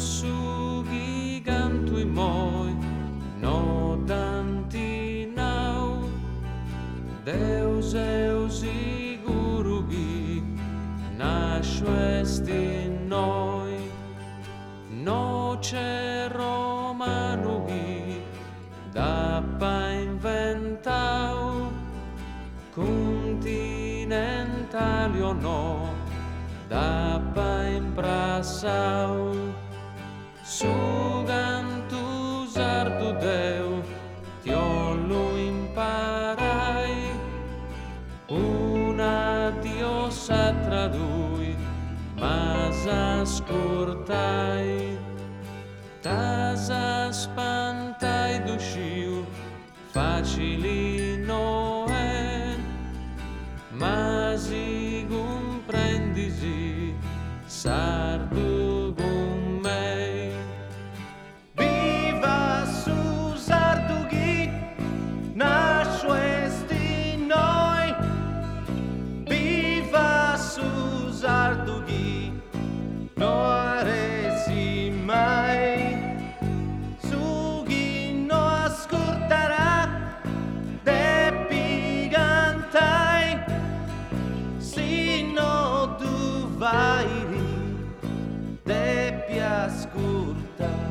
su gigantui moi, no danti nau, Deus eus igurugi, nascio est in noi, no c'è romanugi, dappa inventau, continentali o no, dappa imprassau, sugantu sardu Deu, tiollu imparai, una diosa tradui, mas ascoltai, tasa spantai d'usciu, facili no è, mas i comprendisi, sardu con me. Viva su Sardughi, nascio est in noi. Viva su Sardughi, no aresi mai. Sughi no ascoltarà de pigantai, sino tu vairi de piascurtai.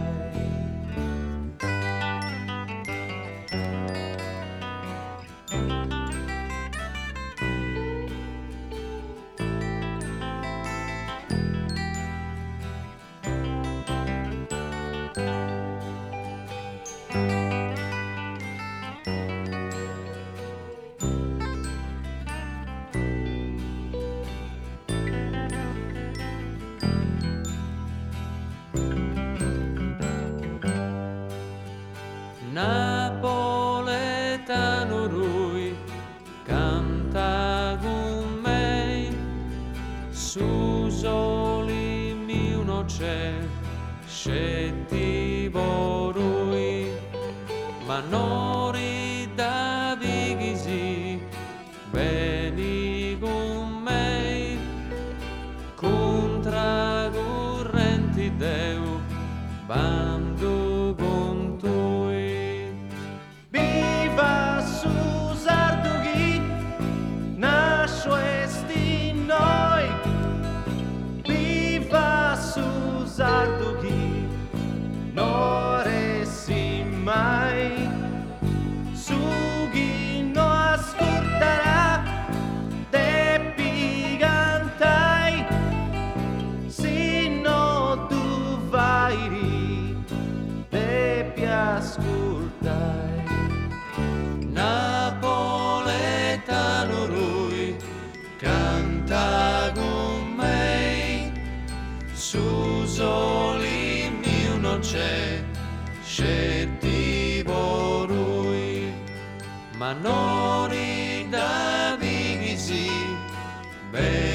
Napoletano lui canta con me, su soli mio non c'è, scettivo lui, ma non rida vigisi, veni con me, contra correnti Deu, bando con tui. Viva su Sardughi, nascio est in noi. Viva su Sardughi, no resi mai. Sughi no ascoltarà de pigantai, sino tu vairi de piascoltai. Napoletano lui canta con me, su soli mio non c'è, scettivo lui, ma non rida vigisi,